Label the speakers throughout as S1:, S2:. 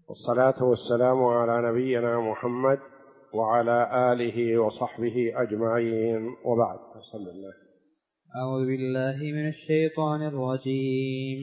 S1: والصلاة والسلام على نبينا محمد وعلى آله وصحبه أجمعين، وبعد. بسم الله.
S2: أعوذ بالله من الشيطان الرجيم.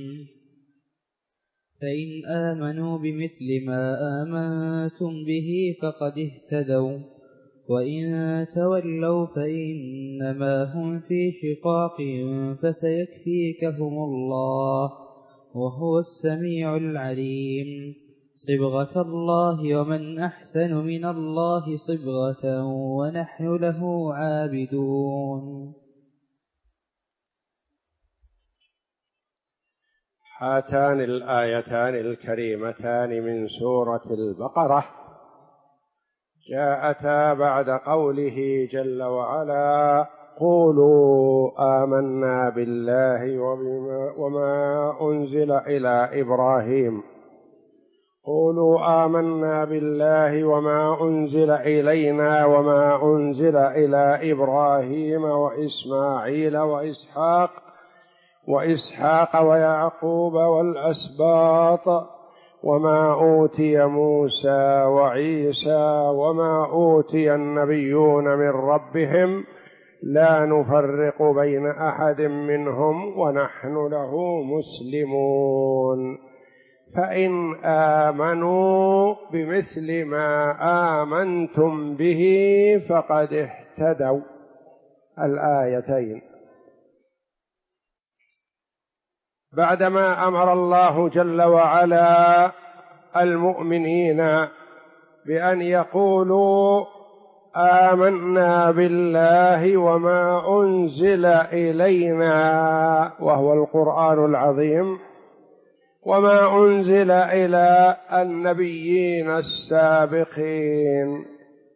S2: فإن آمنوا بمثل ما آمنتم به فقد اهتدوا، وإن تولوا فإنما هم في شقاق فسيكفيكهم الله وهو السميع العليم. صبغة الله ومن أحسن من الله صبغة ونحن له عابدون.
S1: هاتان الآيتان الكريمتان من سورة البقرة جاءتا بعد قوله جل وعلا: قولوا آمنا بالله وما أنزل إلى إبراهيم قولوا آمنا بالله وما أنزل إلينا وما أنزل إلى إبراهيم وإسماعيل وإسحاق ويعقوب والأسباط وما أوتي موسى وعيسى وما أوتي النبيون من ربهم لا نفرق بين أحد منهم ونحن له مسلمون. فإن آمنوا بمثل ما آمنتم به فقد اهتدوا. الآيتين بعدما أمر الله جل وعلا المؤمنين بأن يقولوا آمنا بالله وما أنزل إلينا وهو القرآن العظيم وما أنزل إلى النبيين السابقين،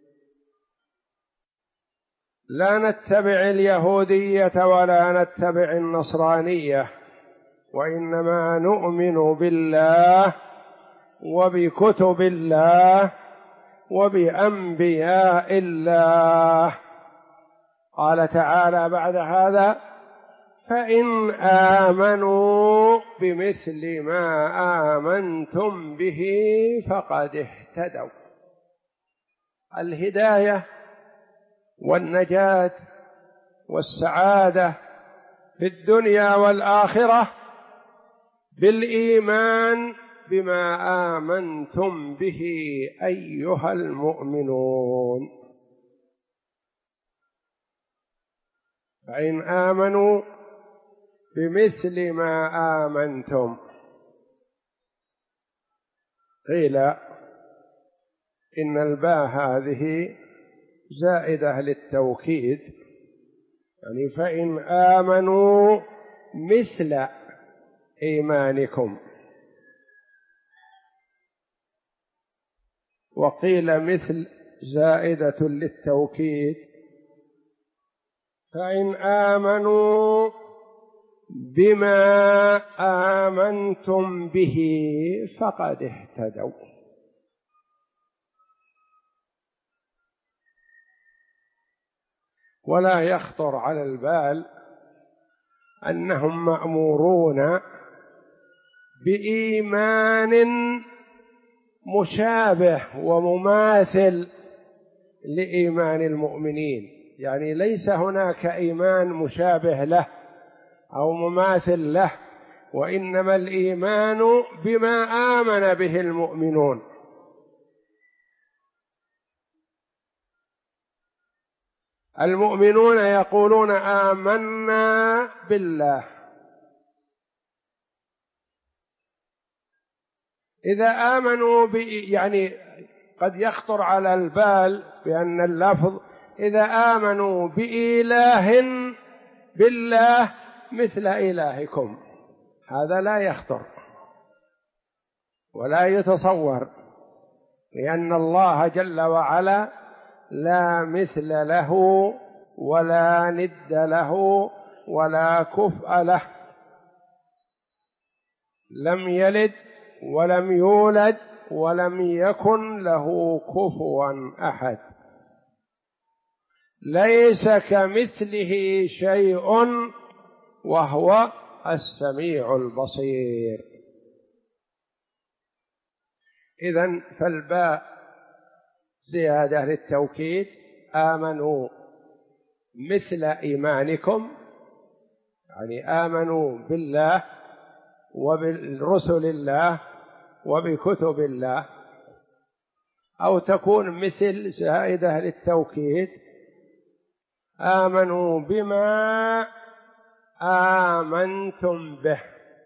S1: لا نتبع اليهودية ولا نتبع النصرانية، وإنما نؤمن بالله وبكتب الله وبأنبياء الله. قال تعالى بعد هذا: فإن آمنوا بمثل ما آمنتم به فقد اهتدوا. الهداية والنجاة والسعادة في الدنيا والآخرة بالإيمان بما آمنتم به أيها المؤمنون. فإن آمنوا بمثل ما آمنتم، قيل إن الباء هذه زائدة للتوكيد، يعني فإن آمنوا مثل إيمانكم، وقيل مثل زائدة للتوكيد. فإن آمنوا بما آمنتم به فقد اهتدوا. ولا يخطر على البال أنهم مأمورون بإيمان مشابه ومماثل لإيمان المؤمنين، يعني ليس هناك إيمان مشابه له أو مماثل له، وإنما الإيمان بما آمن به المؤمنون. المؤمنون يقولون آمنا بالله، إذا آمنوا يعني قد يخطر على البال بأن اللفظ إذا آمنوا بإله بالله مثل إلهكم، هذا لا يخطر ولا يتصور، لأن الله جل وعلا لا مثل له ولا ند له ولا كفء له، لم يلد ولم يولد ولم يكن له كفوا أحد، ليس كمثله شيء وهو السميع البصير. إذن فالباء زيادة للتوكيد، آمنوا مثل إيمانكم، يعني آمنوا بالله وبالرسل الله وبكتب الله، أو تكون مثل زائدة للتوكيد، آمنوا بما آمنتم به.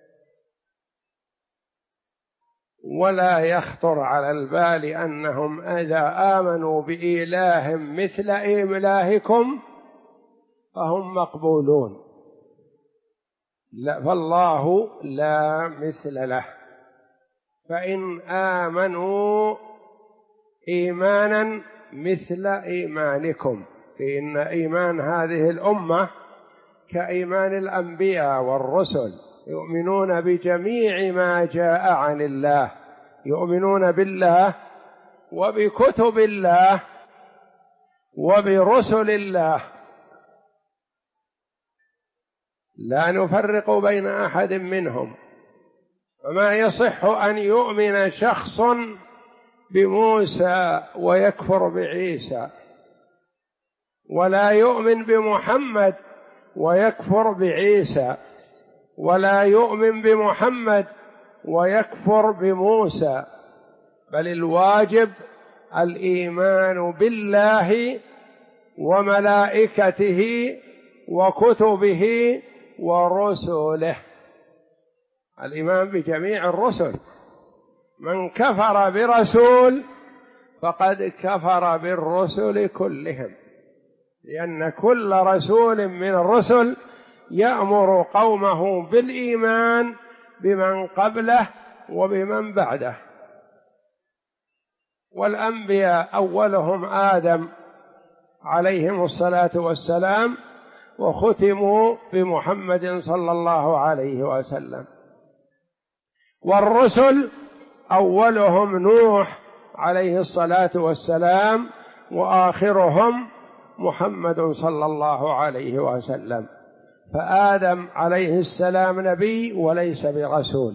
S1: ولا يخطر على البال أنهم إذا آمنوا بإله مثل إلهكم فهم مقبولون، لا، فالله لا مثل له. فإن آمنوا إيمانا مثل إيمانكم، فإن إيمان هذه الأمة كإيمان الأنبياء والرسل، يؤمنون بجميع ما جاء عن الله، يؤمنون بالله وبكتب الله وبرسل الله، لا نفرق بين أحد منهم. فما يصح أن يؤمن شخص بموسى ويكفر بعيسى، ولا يؤمن بمحمد ويكفر بعيسى، ولا يؤمن بمحمد ويكفر بموسى، بل الواجب الإيمان بالله وملائكته وكتبه ورسله، الإيمان بجميع الرسل. من كفر برسول فقد كفر بالرسل كلهم، لأن كل رسول من الرسل يأمر قومه بالإيمان بمن قبله وبمن بعده. والأنبياء أولهم آدم عليهم الصلاة والسلام، وختموا بمحمد صلى الله عليه وسلم. والرسل أولهم نوح عليه الصلاة والسلام، وآخرهم محمد صلى الله عليه وسلم. فآدم عليه السلام نبي وليس برسول،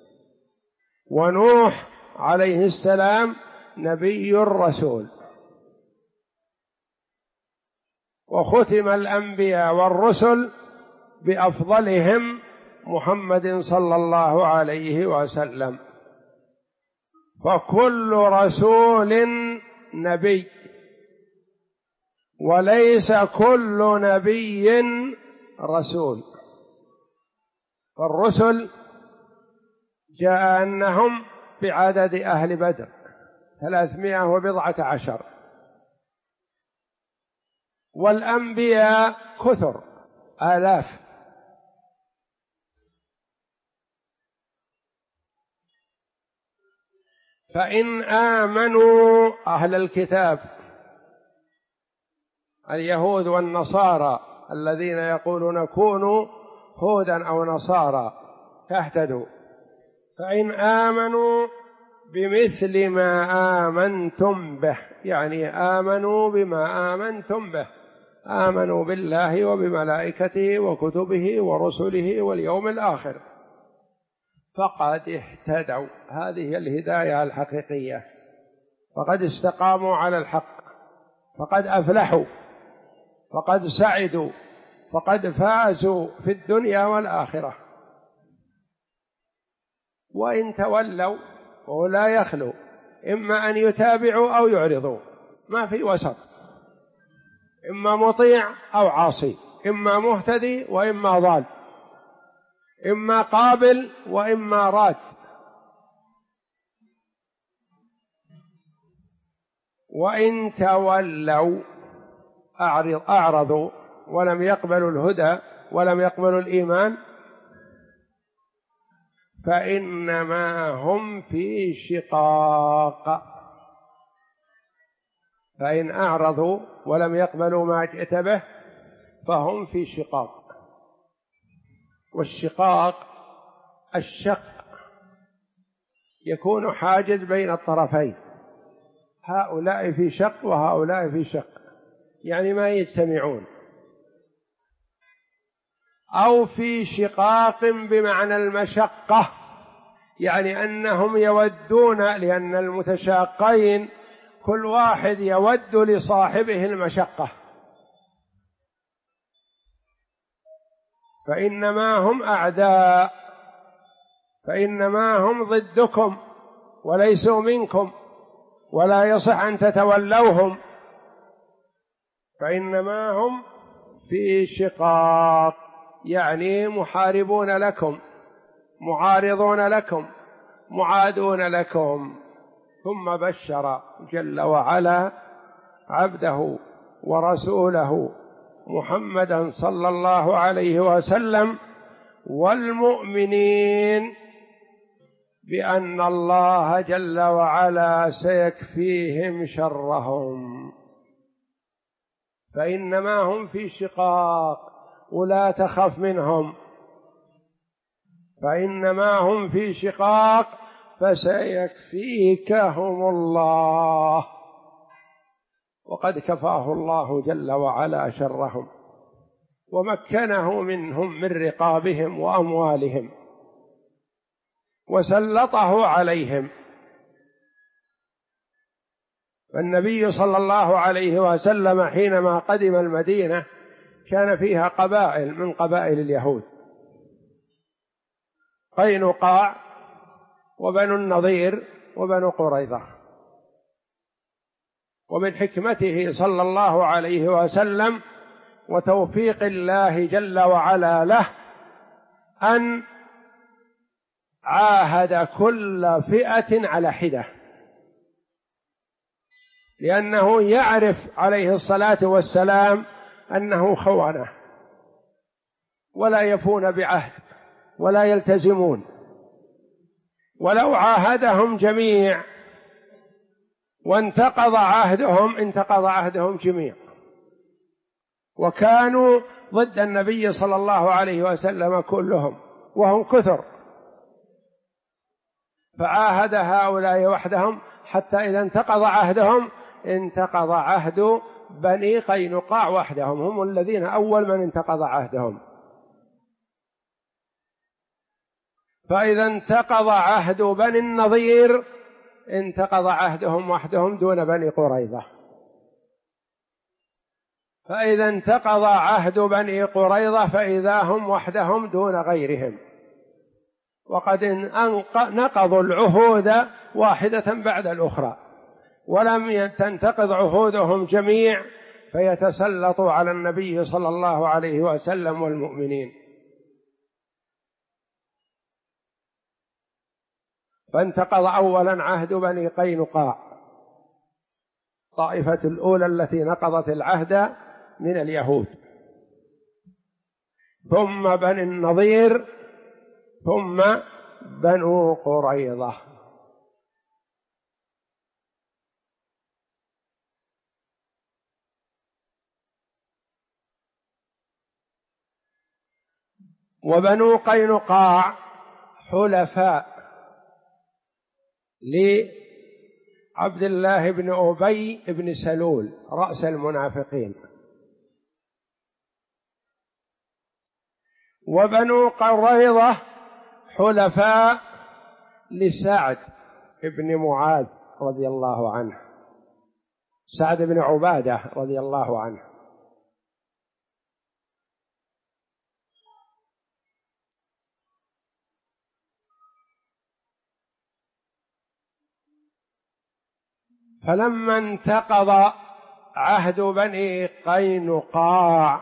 S1: ونوح عليه السلام نبي رسول، وختم الأنبياء والرسل بأفضلهم محمد صلى الله عليه وسلم. فكل رسول نبي، وليس كل نبي رسول. فالرسل جاء أنهم بعدد أهل بدر 310، والأنبياء كثر آلاف. فإن آمنوا أهل الكتاب اليهود والنصارى الذين يقولون كونوا هودا أو نصارى تهتدوا، فإن آمنوا بمثل ما آمنتم به، يعني آمنوا بما آمنتم به، آمنوا بالله وبملائكته وكتبه ورسله واليوم الآخر، فقد اهتدوا. هذه الهداية الحقيقية، فقد استقاموا على الحق، فقد أفلحوا، فقد سعدوا، فقد فازوا في الدنيا والآخرة. وإن تولوا وهو لا يخلو إما أن يتابعوا أو يعرضوا، ما في وسط، إما مطيع أو عاصي، إما مهتدي وإما ضال، إما قابل وإما راد. وإن تولوا أعرضوا ولم يقبلوا الهدى ولم يقبلوا الإيمان، فإنما هم في شقاق. فإن أعرضوا ولم يقبلوا ما جئت به فهم في شقاق. والشقاق الشق، يكون حاجز بين الطرفين، هؤلاء في شق وهؤلاء في شق، يعني ما يجتمعون. أو في شقاق بمعنى المشقة، يعني أنهم يودون، لأن المتشاقين كل واحد يود لصاحبه المشقة، فإنما هم أعداء، فإنما هم ضدكم وليسوا منكم، ولا يصح أن تتولوهم، فإنما هم في شقاق، يعني محاربون لكم، معارضون لكم، معادون لكم. ثم بشر جل وعلا عبده ورسوله محمدا صلى الله عليه وسلم والمؤمنين بأن الله جل وعلا سيكفيهم شرهم، فإنما هم في شقاق، ولا تخف منهم، فإنما هم في شقاق فسيكفيكهم الله، وقد كفاه الله جل وعلا شرهم، ومكنه منهم من رقابهم وأموالهم، وسلطه عليهم. فالنبي صلى الله عليه وسلم حينما قدم المدينة كان فيها قبائل من قبائل اليهود، قينقاع وبنو النضير وبنو قريظة. ومن حكمته صلى الله عليه وسلم وتوفيق الله جل وعلا له أن عاهد كل فئة على حدة، لأنه يعرف عليه الصلاة والسلام أنه خونة ولا يفون بعهد ولا يلتزمون، ولو عاهدهم جميع وانتقض عهدهم انتقض عهدهم جميع، وكانوا ضد النبي صلى الله عليه وسلم كلهم وهم كثر، فعاهد هؤلاء وحدهم حتى إذا انتقض عهدهم انتقض عهد بني قينقاع وحدهم، هم الذين أول من انتقض عهدهم. فإذا انتقض عهد بني النضير انتقض عهدهم وحدهم دون بني قريظة، فإذا انتقض عهد بني قريظة فإذا هم وحدهم دون غيرهم، وقد نقضوا العهود واحدة بعد الأخرى، ولم تنتقض عهودهم جميع فيتسلطوا على النبي صلى الله عليه وسلم والمؤمنين. فانتقض أولا عهد بني قينقاع، طائفة الأولى التي نقضت العهد من اليهود، ثم بني النضير، ثم بنو قريظة. وبنو قينقاع حلفاء لعبد الله بن أبي بن سلول رأس المنافقين، وبنو قريظة حلفاء لسعد بن معاذ رضي الله عنه، سعد بن عبادة رضي الله عنه. فلما انتقض عهد بني قينقاع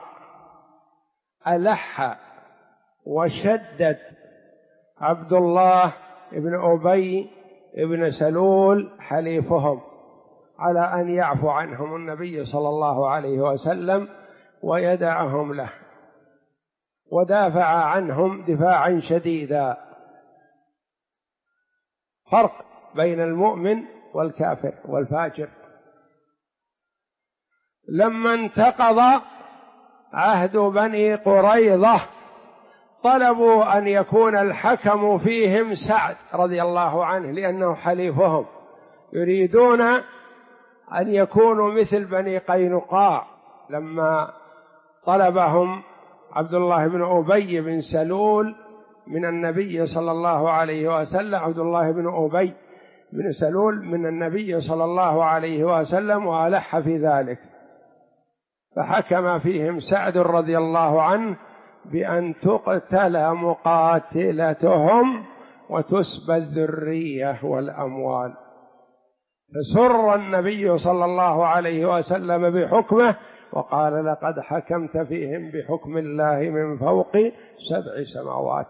S1: ألح وشدد عبد الله بن أبي بن سلول حليفهم على أن يعفو عنهم النبي صلى الله عليه وسلم ويدعهم له، ودافع عنهم دفاعا شديدا. فرق بين المؤمن والكافر والفاجر. لما انتقض عهد بني قريظة طلبوا أن يكون الحكم فيهم سعد رضي الله عنه لأنه حليفهم، يريدون أن يكونوا مثل بني قينقاع لما طلبهم عبد الله بن أبي بن سلول من النبي صلى الله عليه وسلم، عبد الله بن أبي بن سلول من النبي صلى الله عليه وسلم، وألح في ذلك، فحكم فيهم سعد رضي الله عنه بأن تقتل مقاتلتهم وتسبى الذرية والأموال. فسر النبي صلى الله عليه وسلم بحكمه وقال: لقد حكمت فيهم بحكم الله من فوق 7 سماوات.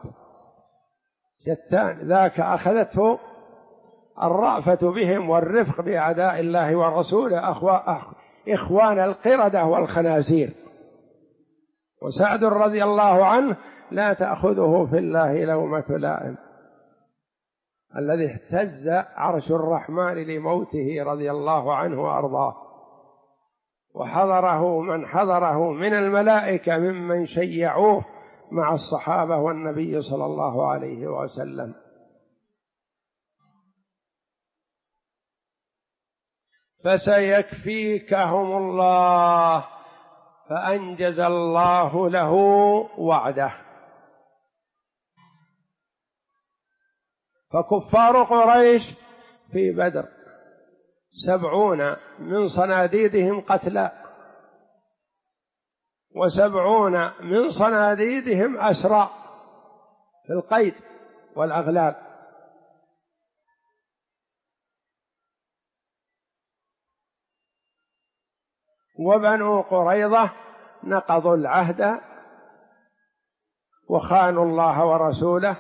S1: شتان ذاك أخذته الرأفة بهم والرفق بأعداء الله ورسوله إخوان القردة والخنازير، وسعد رضي الله عنه لا تأخذه في الله لومة لائم، الذي اهتز عرش الرحمن لموته رضي الله عنه وأرضاه، وحضره من حضره من الملائكة ممن شيعوه مع الصحابة والنبي صلى الله عليه وسلم. فسيكفيكهم الله، فأنجز الله له وعده. فكفار قريش في بدر 70 من صناديدهم قتلى، و70 من صناديدهم أسرى في القيد والأغلال. وبنو قريظة نقضوا العهد وخانوا الله ورسوله.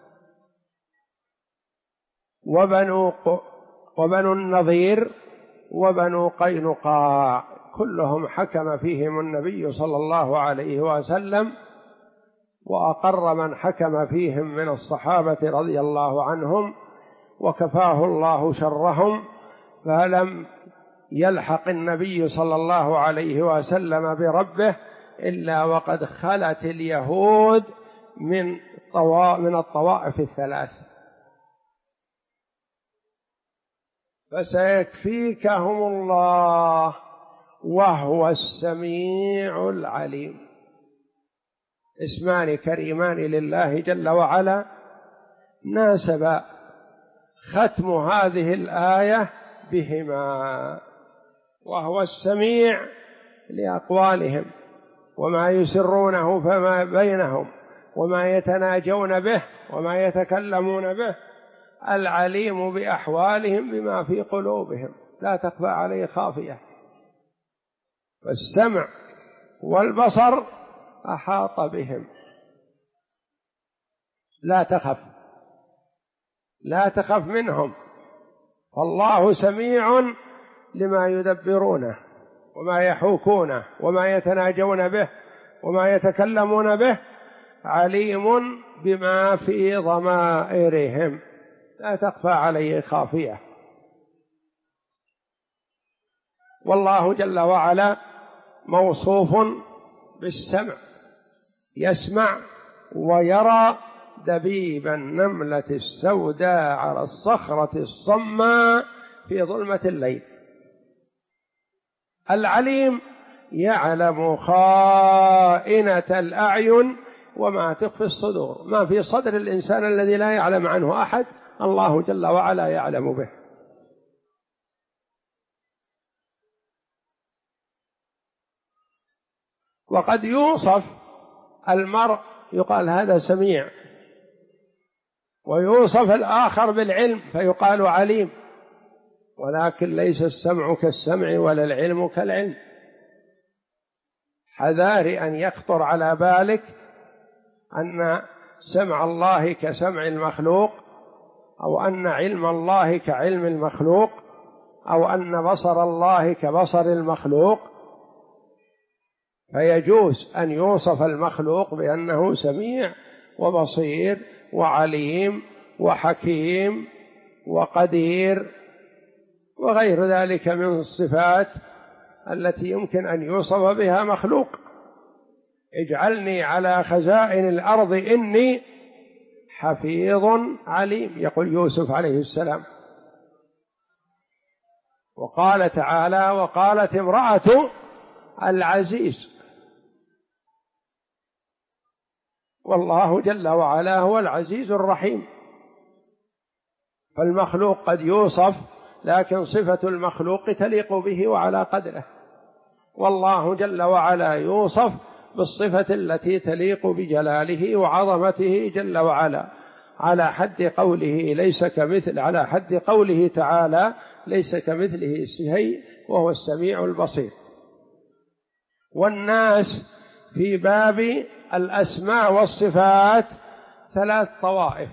S1: وبنو النضير وبنو قينقاع كلهم حكم فيهم النبي صلى الله عليه وسلم، وأقر من حكم فيهم من الصحابة رضي الله عنهم، وكفاه الله شرهم. فلم يلحق النبي صلى الله عليه وسلم بربه إلا وقد خلت اليهود من الطوائف الثلاث. فسيكفيكهم الله وهو السميع العليم. اسمان كريمان لله جل وعلا، ناسب ختم هذه الآية بهما، وهو السميع لأقوالهم وما يسرونه فما بينهم وما يتناجون به وما يتكلمون به، العليم بأحوالهم بما في قلوبهم لا تخفى عليه خافية. والسمع والبصر أحاط بهم. لا تخف منهم، فالله سميع لما يدبرونه وما يحوكونه وما يتناجون به وما يتكلمون به، عليم بما في ضمائرهم لا تخفى عليه خافية. والله جل وعلا موصوف بالسمع، يسمع ويرى دبيب النملة السوداء على الصخرة الصماء في ظلمة الليل. العليم يعلم خائنة الأعين وما تخفي الصدور، ما في صدر الإنسان الذي لا يعلم عنه أحد الله جل وعلا يعلم به. وقد يوصف المرء يقال هذا سميع، ويوصف الآخر بالعلم فيقال عليم، ولكن ليس السمع كالسمع ولا العلم كالعلم. حذار أن يخطر على بالك أن سمع الله كسمع المخلوق، أو أن علم الله كعلم المخلوق، أو أن بصر الله كبصر المخلوق. فيجوز أن يوصف المخلوق بأنه سميع وبصير وعليم وحكيم وقدير وغير ذلك من الصفات التي يمكن أن يوصف بها مخلوق. اجعلني على خزائن الأرض إني حفيظ عليم، يقول يوسف عليه السلام. وقال تعالى: وقالت امرأة العزيز. والله جل وعلا هو العزيز الرحيم. فالمخلوق قد يوصف، لكن صفة المخلوق تليق به وعلى قدره، والله جل وعلا يوصف بالصفة التي تليق بجلاله وعظمته جل وعلا، على حد قوله ليس كمثل، على حد قوله تعالى ليس كمثله شيء وهو السميع البصير. والناس في باب الأسماء والصفات 3 طوائف: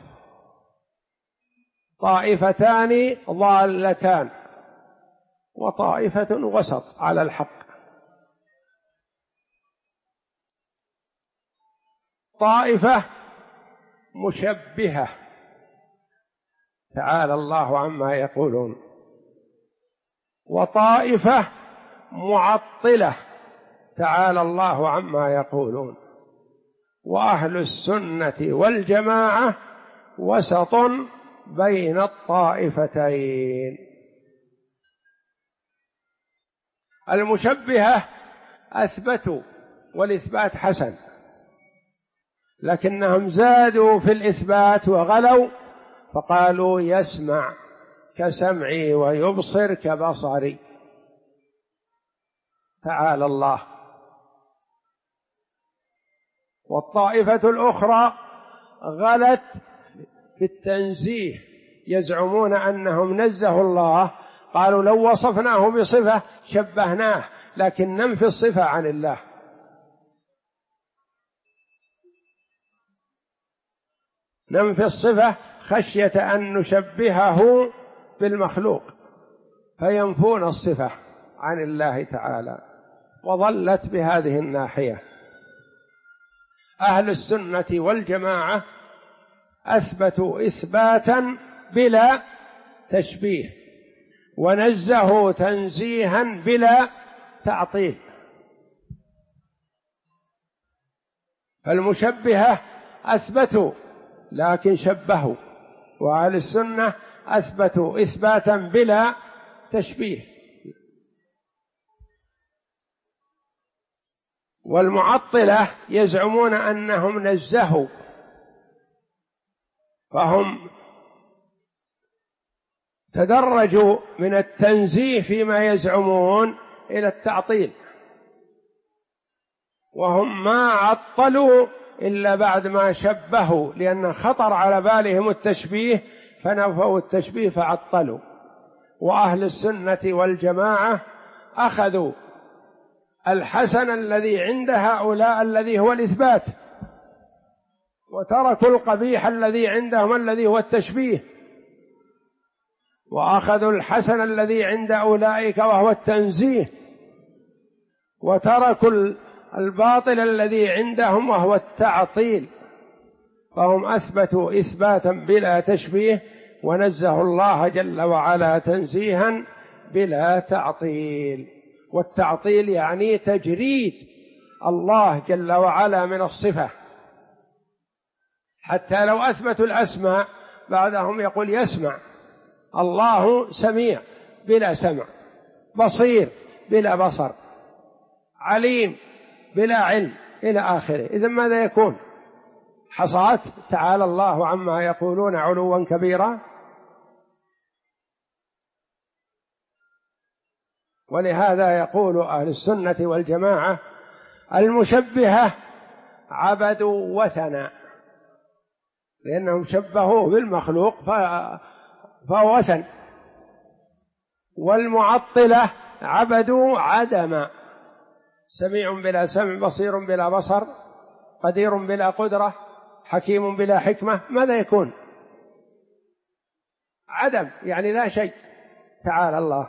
S1: طائفتان ضالتان، وطائفة وسط على الحق. طائفة مشبهة تعالى الله عما يقولون، وطائفة معطلة تعالى الله عما يقولون، وأهل السنة والجماعة وسط بين الطائفتين. المشبهة أثبتوا والإثبات حسن، لكنهم زادوا في الإثبات وغلوا، فقالوا يسمع كسمعي ويبصر كبصري تعالى الله. والطائفة الأخرى غلت في التنزيه، يزعمون أنهم نزهوا الله، قالوا لو وصفناه بصفة شبهناه، لكن ننفي الصفة عن الله. ننفي الصفة خشية أن نشبهه بالمخلوق، فينفون الصفة عن الله تعالى، وظلت بهذه الناحية. أهل السنة والجماعة أثبتوا إثباتا بلا تشبيه، ونزهوا تنزيها بلا تعطيل. فالمشبهة أثبتوا لكن شبهوا، وأهل السنة أثبتوا إثباتا بلا تشبيه. والمعطلة يزعمون أنهم نزهوا، فهم تدرجوا من التنزيه فيما يزعمون إلى التعطيل، وهم ما عطلوا إلا بعد ما شبهوا، لأن خطر على بالهم التشبيه فنفوا التشبيه فعطلوا. وأهل السنة والجماعة أخذوا الحسن الذي عند هؤلاء الذي هو الإثبات، وتركوا القبيح الذي عندهم الذي هو التشبيه، وأخذوا الحسن الذي عند أولئك وهو التنزيه، وتركوا الباطل الذي عندهم وهو التعطيل. فهم أثبتوا إثباتا بلا تشبيه، ونزهوا الله جل وعلا تنزيها بلا تعطيل. والتعطيل يعني تجريد الله جل وعلا من الصفة. حتى لو أثبتوا الأسماء بعدهم يقول يسمع، الله سميع بلا سمع، بصير بلا بصر، عليم بلا علم، إلى آخره. إذن ماذا يكون؟ حصات تعالى الله عما يقولون علوا كبيرا. ولهذا يقول أهل السنة والجماعة المشبهة عبدوا وثنا، لأنهم شبهوه بالمخلوق فهو وثن. والمعطلة عبدوا عدما، سميع بلا سمع، بصير بلا بصر، قدير بلا قدرة، حكيم بلا حكمة. ماذا يكون؟ عدم، يعني لا شيء تعالى الله.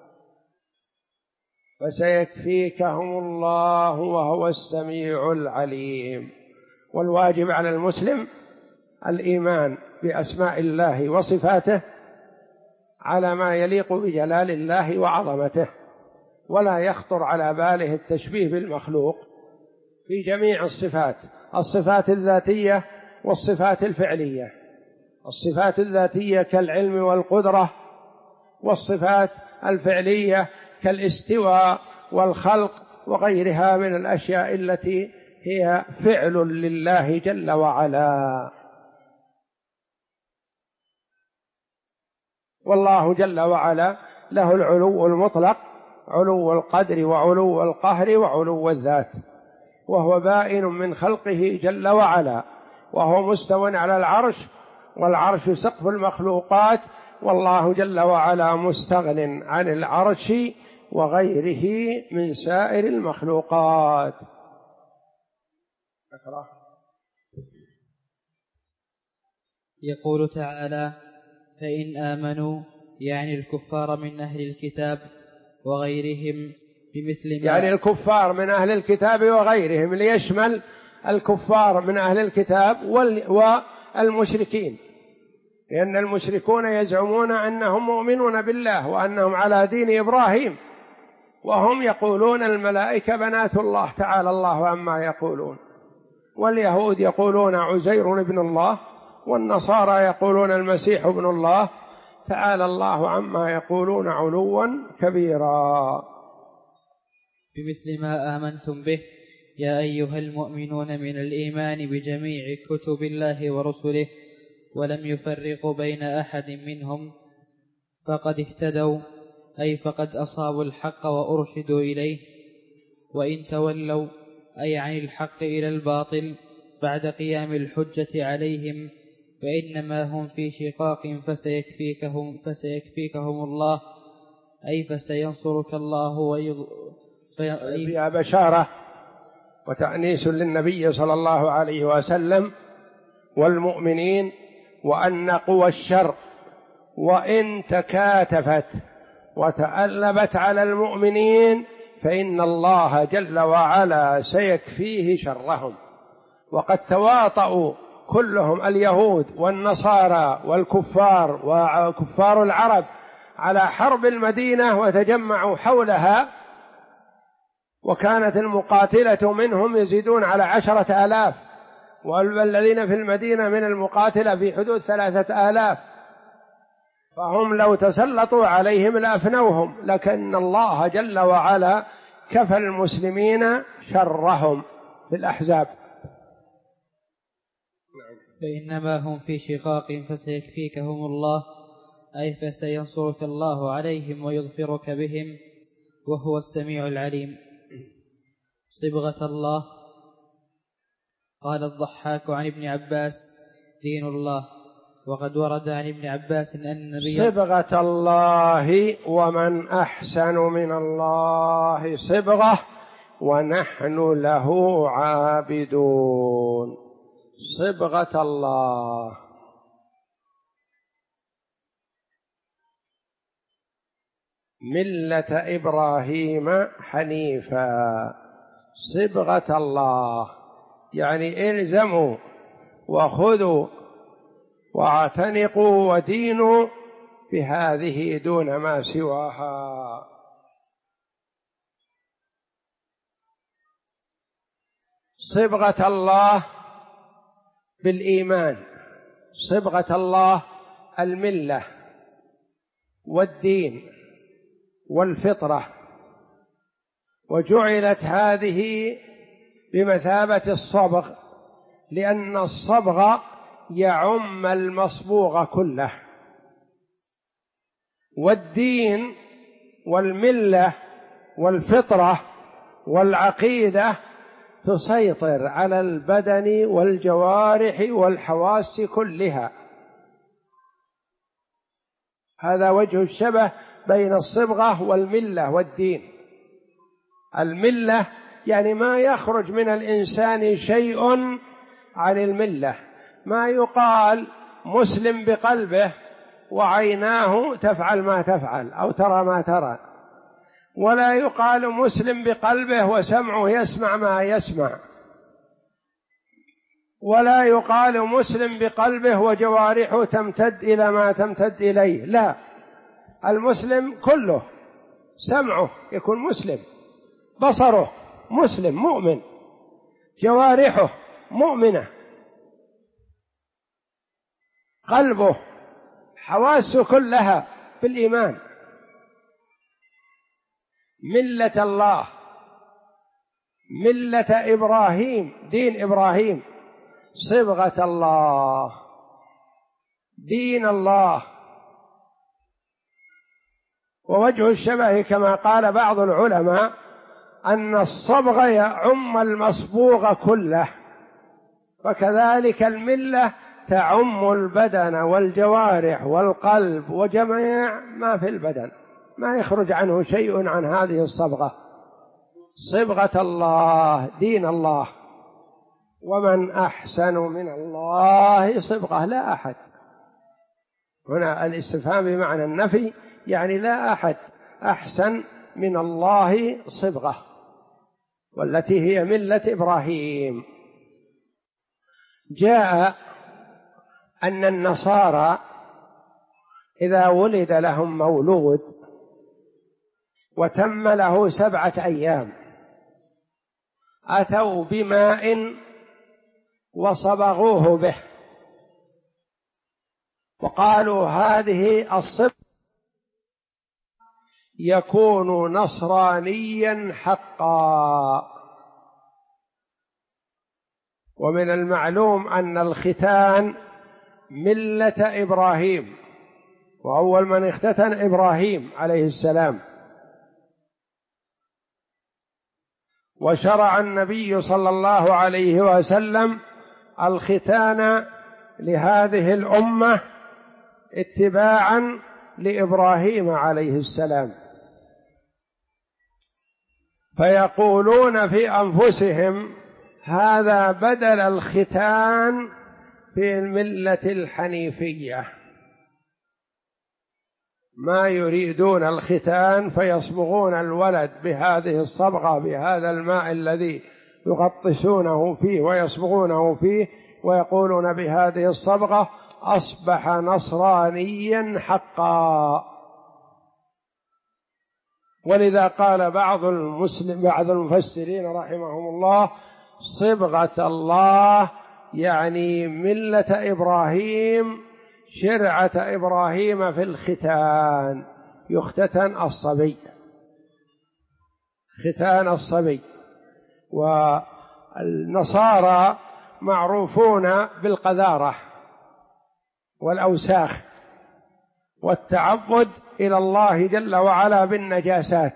S1: فسيكفيكهم الله وهو السميع العليم. والواجب على المسلم الإيمان بأسماء الله وصفاته على ما يليق بجلال الله وعظمته، ولا يخطر على باله التشبيه بالمخلوق في جميع الصفات، الصفات الذاتية والصفات الفعلية. الصفات الذاتية كالعلم والقدرة، والصفات الفعلية كالاستواء والخلق وغيرها من الأشياء التي هي فعل لله جل وعلا، والله جل وعلا له العلو المطلق، علو القدر وعلو القهر وعلو الذات، وهو بائن من خلقه جل وعلا، وهو مستو على العرش، والعرش سقف المخلوقات، والله جل وعلا مستغن عن العرش وغيره من سائر المخلوقات.
S2: يقول تعالى: فإن آمنوا، يعني الكفار من أهل الكتاب وغيرهم بمثل ما،
S1: يعني الكفار من أهل الكتاب وغيرهم، ليشمل الكفار من أهل الكتاب والمشركين، لأن المشركون يزعمون أنهم مؤمنون بالله وأنهم على دين إبراهيم، وهم يقولون الملائكة بنات الله تعالى الله عما يقولون، واليهود يقولون عزير ابن الله، والنصارى يقولون المسيح ابن الله، تعالى الله عما يقولون علوا كبيرا.
S2: بمثل ما آمنتم به يا أيها المؤمنون من الإيمان بجميع كتب الله ورسله، ولم يفرقوا بين أحد منهم، فقد اهتدوا، أي فقد أصابوا الحق وأرشدوا إليه. وإن تولوا، أي عن الحق إلى الباطل بعد قيام الحجة عليهم، فإنما هم في شقاق فسيكفيكهم الله، أي فسينصرك الله
S1: فيها بشارة وتأنيس للنبي صلى الله عليه وسلم والمؤمنين، وأن قوى الشر وإن تكاتفت وتألبت على المؤمنين فإن الله جل وعلا سيكفيه شرهم. وقد تواطؤوا كلهم، اليهود والنصارى والكفار وكفار العرب، على حرب المدينة، وتجمعوا حولها، وكانت المقاتلة منهم يزيدون على 10,000، والذين في المدينة من المقاتلة في حدود 3,000، فهم لو تسلطوا عليهم لأفنوهم، لكن الله جل وعلا كفى المسلمين شرهم في الأحزاب.
S2: فإنما هم في شقاق فسيكفيكهم الله، أي فسينصرك الله عليهم ويظفرك بهم، وهو السميع العليم. صبغة الله. قال الضحاك عن ابن عباس: دين الله. وقد ورد عن ابن عباس أن النبي
S1: صبغة الله، ومن أحسن من الله صبغة ونحن له عابدون. صبغة الله، ملة إبراهيم حنيفا. صبغة الله يعني الزموا وخذوا واعتنقوا ودينوا بهذه دون ما سواها. صبغة الله بالإيمان، صبغة الله الملة والدين والفطرة، وجعلت هذه بمثابة الصبغ، لأن الصبغ يعم المصبوغ كله، والدين والملة والفطرة والعقيدة تسيطر على البدن والجوارح والحواس كلها. هذا وجه الشبه بين الصبغة والملة والدين. الملة يعني ما يخرج من الإنسان شيء عن الملة، ما يقال مسلم بقلبه وعيناه تفعل ما تفعل أو ترى ما ترى، ولا يقال مسلم بقلبه وسمعه يسمع ما يسمع، ولا يقال مسلم بقلبه وجوارحه تمتد إلى ما تمتد إليه. لا، المسلم كله سمعه يكون مسلم، بصره مسلم مؤمن، جوارحه مؤمنة، قلبه حواسه كلها بالإيمان. ملة الله ملة إبراهيم، دين إبراهيم، صبغة الله، دين الله. ووجه الشبه كما قال بعض العلماء أن الصبغ يعم المصبوغ كله، فكذلك الملة تعم البدن والجوارح والقلب وجميع ما في البدن، ما يخرج عنه شيء عن هذه الصبغة، صبغة الله، دين الله. ومن أحسن من الله صبغة، لا أحد. هنا الاستفهام بمعنى النفي، يعني لا أحد أحسن من الله صبغة، والتي هي ملة إبراهيم. جاء أن النصارى إذا ولد لهم مولود وتم له 7 أيام أتوا بماء وصبغوه به، وقالوا هذه الصبغة يكون نصرانيا حقا. ومن المعلوم أن الختان ملة إبراهيم، وأول من اختتن إبراهيم عليه السلام. وشرع النبي صلى الله عليه وسلم الختان لهذه الأمة اتباعا لإبراهيم عليه السلام، فيقولون في أنفسهم هذا بدل الختان في الملة الحنيفية، ما يريدون الختان فيصبغون الولد بهذه الصبغة، بهذا الماء الذي يغطسونه فيه ويصبغونه فيه، ويقولون بهذه الصبغة أصبح نصرانيا حقا. ولذا قال بعض المفسرين رحمهم الله صبغة الله يعني ملة إبراهيم، شرعة إبراهيم في الختان، يختتن الصبي، ختان الصبي. والنصارى معروفون بالقذارة والأوساخ والتعبد إلى الله جل وعلا بالنجاسات،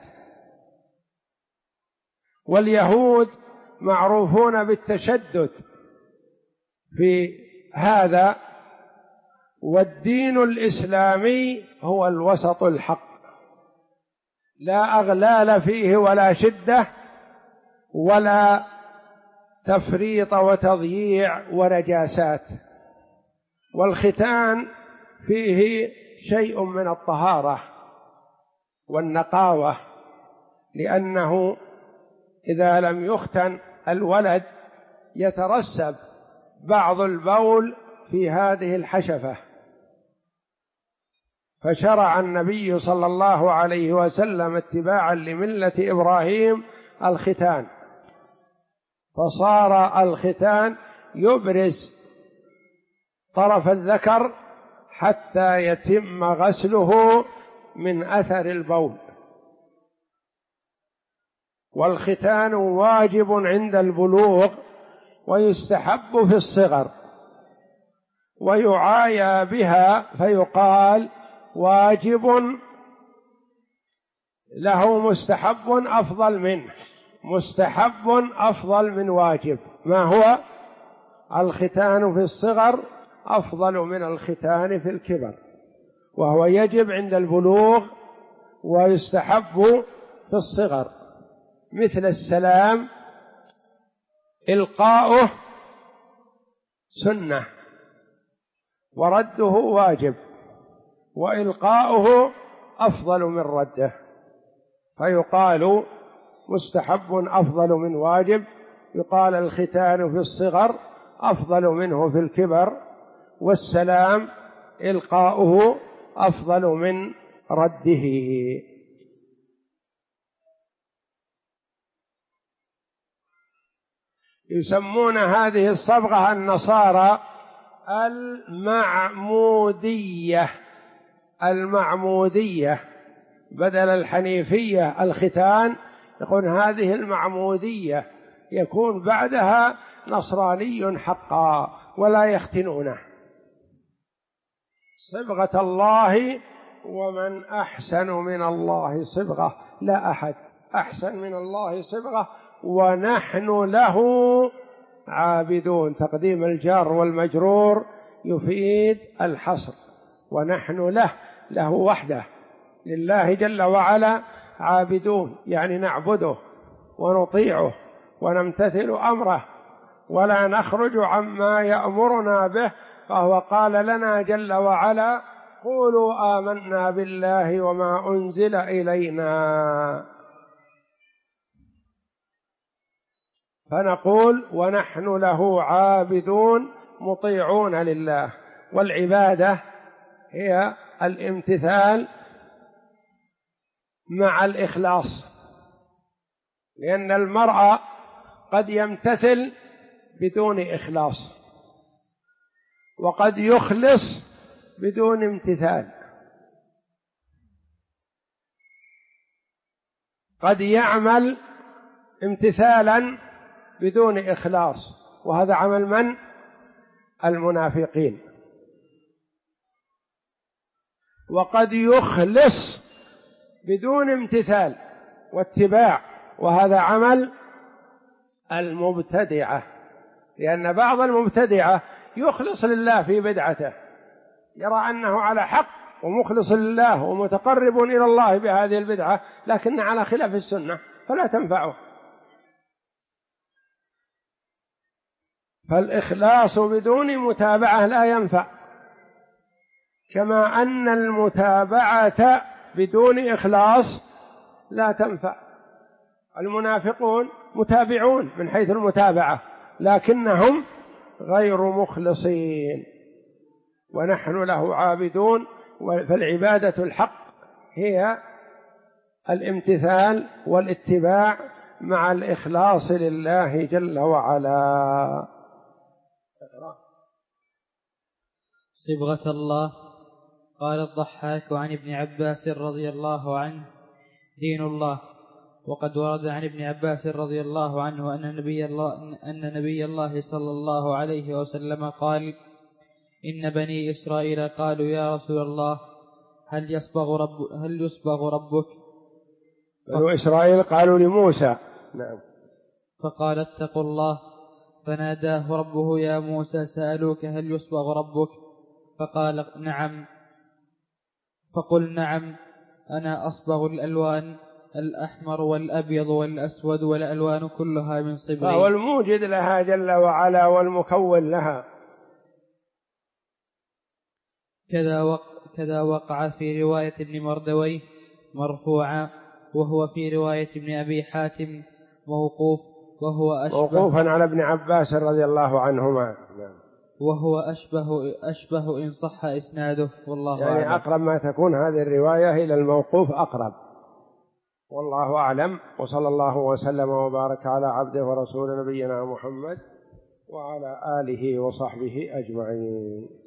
S1: واليهود معروفون بالتشدد في هذا، والدين الإسلامي هو الوسط الحق، لا أغلال فيه ولا شدة ولا تفريط وتضييع ونجاسات. والختان فيه شيء من الطهارة والنقاوة، لأنه إذا لم يختن الولد يترسب بعض البول في هذه الحشفة، فشرع النبي صلى الله عليه وسلم اتباعا لملة إبراهيم الختان، فصار الختان يبرز طرف الذكر حتى يتم غسله من أثر البول. والختان واجب عند البلوغ ويستحب في الصغر، ويعايا بها فيقال واجب له مستحب أفضل منه، مستحب أفضل من واجب. ما هو؟ الختان في الصغر أفضل من الختان في الكبر، وهو يجب عند البلوغ ويستحب في الصغر، مثل السلام إلقاؤه سنة ورده واجب، وإلقاؤه أفضل من رده، فيقال مستحب أفضل من واجب. يقال الختان في الصغر أفضل منه في الكبر، والسلام إلقاؤه أفضل من رده. يسمون هذه الصبغة النصارى المعمودية، المعمودية بدل الحنيفية الختان، يقول هذه المعمودية، يكون بعدها نصراني حقا ولا يختنونه. صبغة الله، ومن أحسن من الله صبغة، لا أحد أحسن من الله صبغة، ونحن له عابدون. تقديم الجار والمجرور يفيد الحصر، ونحن له وحده، لله جل وعلا عابدون، يعني نعبده ونطيعه ونمتثل أمره ولا نخرج عما يأمرنا به. فهو قال لنا جل وعلا: قولوا آمنا بالله وما أنزل إلينا، فنقول ونحن له عابدون مطيعون لله. والعبادة هي الامتثال مع الإخلاص، لأن المرء قد يمتثل بدون إخلاص، وقد يخلص بدون امتثال، قد يعمل امتثالا بدون إخلاص، وهذا عمل من؟ المنافقين. وقد يخلص بدون امتثال واتباع، وهذا عمل المبتدعة، لأن بعض المبتدعة يخلص لله في بدعته، يرى أنه على حق ومخلص لله ومتقرب إلى الله بهذه البدعة، لكن على خلاف السنة فلا تنفعه. فالإخلاص بدون متابعة لا ينفع، كما أن المتابعة بدون إخلاص لا تنفع. المنافقون متابعون من حيث المتابعة، لكنهم غير مخلصين، ونحن له عابدون. فالعبادة الحق هي الامتثال والاتباع مع الإخلاص لله جل وعلا.
S2: صبغة الله. قال الضحاك عن ابن عباس رضي الله عنه: دين الله. وقد ورد عن ابن عباس رضي الله عنه أن نبي الله صلى الله عليه وسلم قال: إن بني إسرائيل قالوا يا رسول الله هل يصبغ ربك؟
S1: بنو إسرائيل قالوا لموسى. نعم.
S2: فقال: اتقوا الله. فناداه ربه: يا موسى سألوك هل يصبغ ربك؟ فقال: نعم. فقل: نعم، أنا أصبغ الألوان، الأحمر والأبيض والأسود والألوان كلها من صبغي.
S1: فهو الموجد لها جل وعلا والمكون لها.
S2: كذا وقع في رواية ابن مردويه مرفوعا، وهو في رواية ابن أبي حاتم موقوف، وهو
S1: موقوفا على ابن عباس رضي الله عنهما.
S2: وهو أشبه إن صح إسناده، والله
S1: يعني
S2: أعلم.
S1: أقرب ما تكون هذه الرواية إلى الموقوف أقرب، والله أعلم. وصلى الله وسلم وبارك على عبده ورسول نبينا محمد وعلى آله وصحبه أجمعين.